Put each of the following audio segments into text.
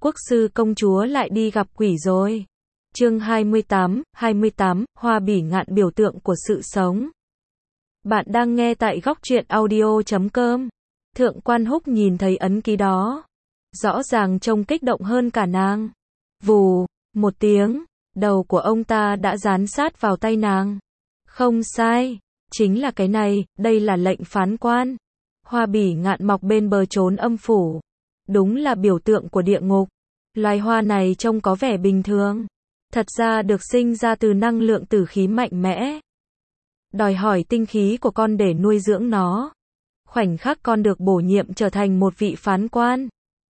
quốc sư công chúa lại đi gặp quỷ rồi. Chương 28, Hoa bỉ ngạn biểu tượng của sự sống. Bạn đang nghe tại góc truyện audio.com. Thượng quan Húc nhìn thấy ấn ký đó, rõ ràng trông kích động hơn cả nàng. Vù, một tiếng, đầu của ông ta đã dán sát vào tay nàng. Không sai, chính là cái này, đây là lệnh phán quan. Hoa bỉ ngạn mọc bên bờ chốn âm phủ. Đúng là biểu tượng của địa ngục. Loài hoa này trông có vẻ bình thường, thật ra được sinh ra từ năng lượng tử khí mạnh mẽ, đòi hỏi tinh khí của con để nuôi dưỡng nó. Khoảnh khắc con được bổ nhiệm trở thành một vị phán quan,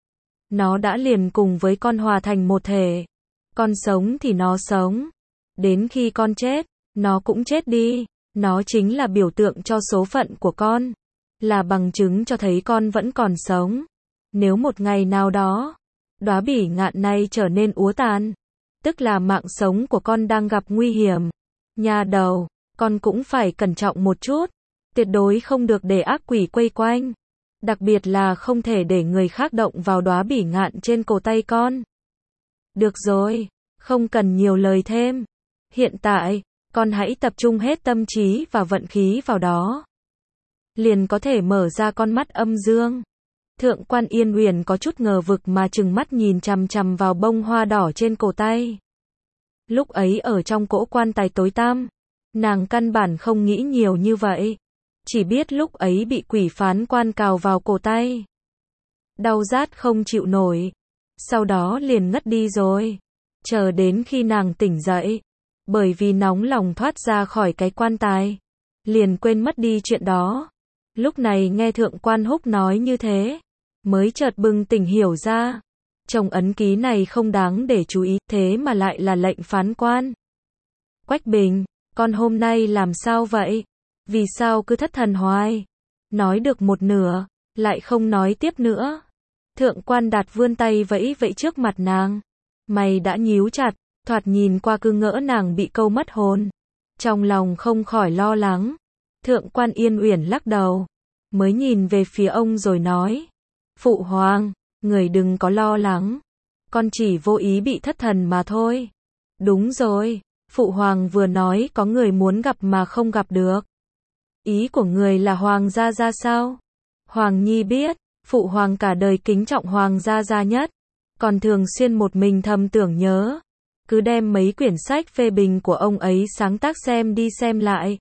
nó đã liền cùng với con hòa thành một thể. Con sống thì nó sống, đến khi con chết, nó cũng chết đi. Nó chính là biểu tượng cho số phận của con, là bằng chứng cho thấy con vẫn còn sống. Nếu một ngày nào đó, đóa bỉ ngạn này trở nên úa tàn, tức là mạng sống của con đang gặp nguy hiểm. Nha đầu, con cũng phải cẩn trọng một chút, tuyệt đối không được để ác quỷ quây quanh, đặc biệt là không thể để người khác động vào đóa bỉ ngạn trên cổ tay con. Được rồi, không cần nhiều lời thêm. Hiện tại, con hãy tập trung hết tâm trí và vận khí vào đó, liền có thể mở ra con mắt âm dương. Thượng quan Yên Uyển có chút ngờ vực mà trừng mắt nhìn chằm chằm vào bông hoa đỏ trên cổ tay. Lúc ấy ở trong cỗ quan tài tối tăm, nàng căn bản không nghĩ nhiều như vậy, chỉ biết lúc ấy bị quỷ phán quan cào vào cổ tay, đau rát không chịu nổi, sau đó liền ngất đi rồi. Chờ đến khi nàng tỉnh dậy, bởi vì nóng lòng thoát ra khỏi cái quan tài, liền quên mất đi chuyện đó. Lúc này nghe Thượng quan Húc nói như thế, mới chợt bừng tỉnh hiểu ra, trông ấn ký này không đáng để chú ý, thế mà lại là lệnh phán quan. Quách Bình, con hôm nay làm sao vậy? Vì sao cứ thất thần hoài? Nói được một nửa, lại không nói tiếp nữa. Thượng quan Đạt vươn tay vẫy vẫy trước mặt nàng. Mày đã nhíu chặt, thoạt nhìn qua cứ ngỡ nàng bị câu mất hồn. Trong lòng không khỏi lo lắng. Thượng quan Yên Uyển lắc đầu, mới nhìn về phía ông rồi nói. Phụ hoàng, người đừng có lo lắng. Con chỉ vô ý bị thất thần mà thôi. Đúng rồi, phụ hoàng vừa nói có người muốn gặp mà không gặp được. Ý của người là hoàng gia gia sao? Hoàng nhi biết, phụ hoàng cả đời kính trọng hoàng gia gia nhất, còn thường xuyên một mình thầm tưởng nhớ, cứ đem mấy quyển sách phê bình của ông ấy sáng tác xem đi xem lại.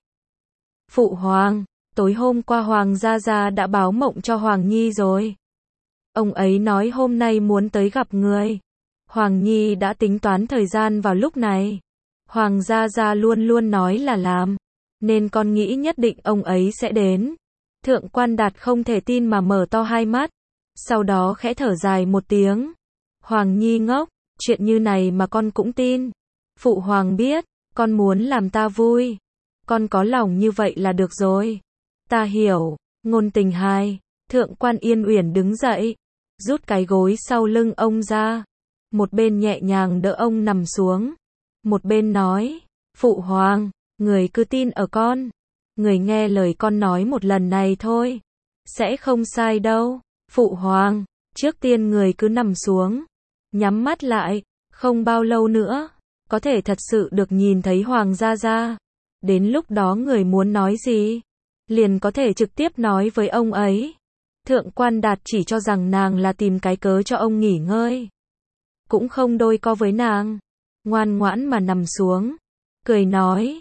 Phụ hoàng, tối hôm qua hoàng gia gia đã báo mộng cho hoàng nhi rồi. Ông ấy nói hôm nay muốn tới gặp người. Hoàng nhi đã tính toán thời gian vào lúc này. Hoàng gia gia luôn luôn nói là làm, nên con nghĩ nhất định ông ấy sẽ đến. Thượng quan Đạt không thể tin mà mở to hai mắt, sau đó khẽ thở dài một tiếng. Hoàng nhi ngốc, chuyện như này mà con cũng tin. Phụ hoàng biết, con muốn làm ta vui. Con có lòng như vậy là được rồi. Ta hiểu. Ngôn Tình hai. Thượng quan Yên Uyển đứng dậy, rút cái gối sau lưng ông ra, một bên nhẹ nhàng đỡ ông nằm xuống, một bên nói, phụ hoàng, người cứ tin ở con, người nghe lời con nói một lần này thôi, sẽ không sai đâu. Phụ hoàng, trước tiên người cứ nằm xuống, nhắm mắt lại, không bao lâu nữa, có thể thật sự được nhìn thấy hoàng gia gia. Đến lúc đó người muốn nói gì, liền có thể trực tiếp nói với ông ấy. Thượng quan Đạt chỉ cho rằng nàng là tìm cái cớ cho ông nghỉ ngơi, cũng không đôi co với nàng, ngoan ngoãn mà nằm xuống, cười nói,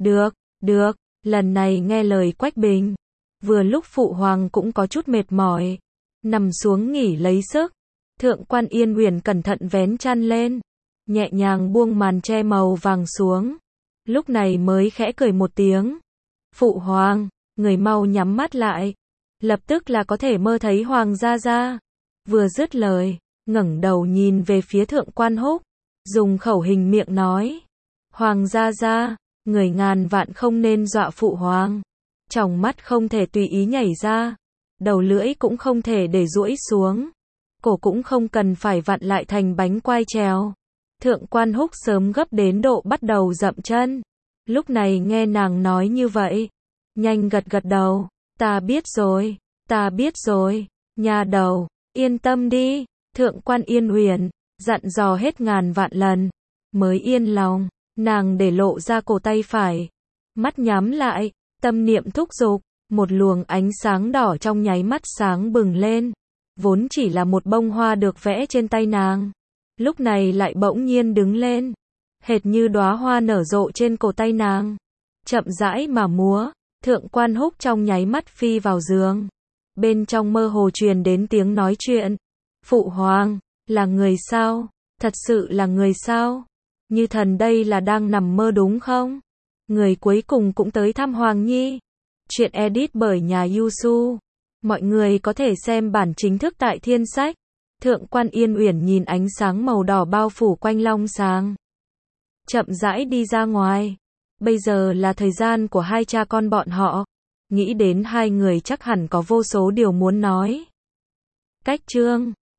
được, lần này nghe lời Quách Bình. Vừa lúc phụ hoàng cũng có chút mệt mỏi, nằm xuống nghỉ lấy sức. Thượng quan Yên Uyển cẩn thận vén chăn lên, nhẹ nhàng buông màn che màu vàng xuống, lúc này mới khẽ cười một tiếng. Phụ hoàng, người mau nhắm mắt lại, lập tức là có thể mơ thấy hoàng gia gia. Vừa dứt lời, ngẩng đầu nhìn về phía Thượng quan Húc, dùng khẩu hình miệng nói, hoàng gia gia, người ngàn vạn không nên dọa phụ hoàng. Tròng mắt không thể tùy ý nhảy ra, đầu lưỡi cũng không thể để duỗi xuống, cổ cũng không cần phải vặn lại thành bánh quai trèo. Thượng quan Húc sớm gấp đến độ bắt đầu dậm chân, lúc này nghe nàng nói như vậy, nhanh gật đầu. Ta biết rồi, nha đầu, yên tâm đi. Thượng quan Yên Uyển, dặn dò hết ngàn vạn lần, mới yên lòng. Nàng để lộ ra cổ tay phải, mắt nhắm lại, tâm niệm thúc giục, một luồng ánh sáng đỏ trong nháy mắt sáng bừng lên. Vốn chỉ là một bông hoa được vẽ trên tay nàng, lúc này lại bỗng nhiên đứng lên, hệt như đóa hoa nở rộ trên cổ tay nàng, chậm rãi mà múa. Thượng Quan Húc trong nháy mắt phi vào giường. Bên trong mơ hồ truyền đến tiếng nói chuyện. Phụ hoàng, là người sao? Thật sự là người sao? Như thần đây là đang nằm mơ đúng không? Người cuối cùng cũng tới thăm Hoàng Nhi. Chuyện edit bởi nhà Yusu. Mọi người có thể xem bản chính thức tại Thiên Sách. Thượng Quan Yên Uyển nhìn ánh sáng màu đỏ bao phủ quanh Long Sàng, chậm rãi đi ra ngoài. Bây giờ là thời gian của hai cha con bọn họ. Nghĩ đến hai người chắc hẳn có vô số điều muốn nói. Cách chương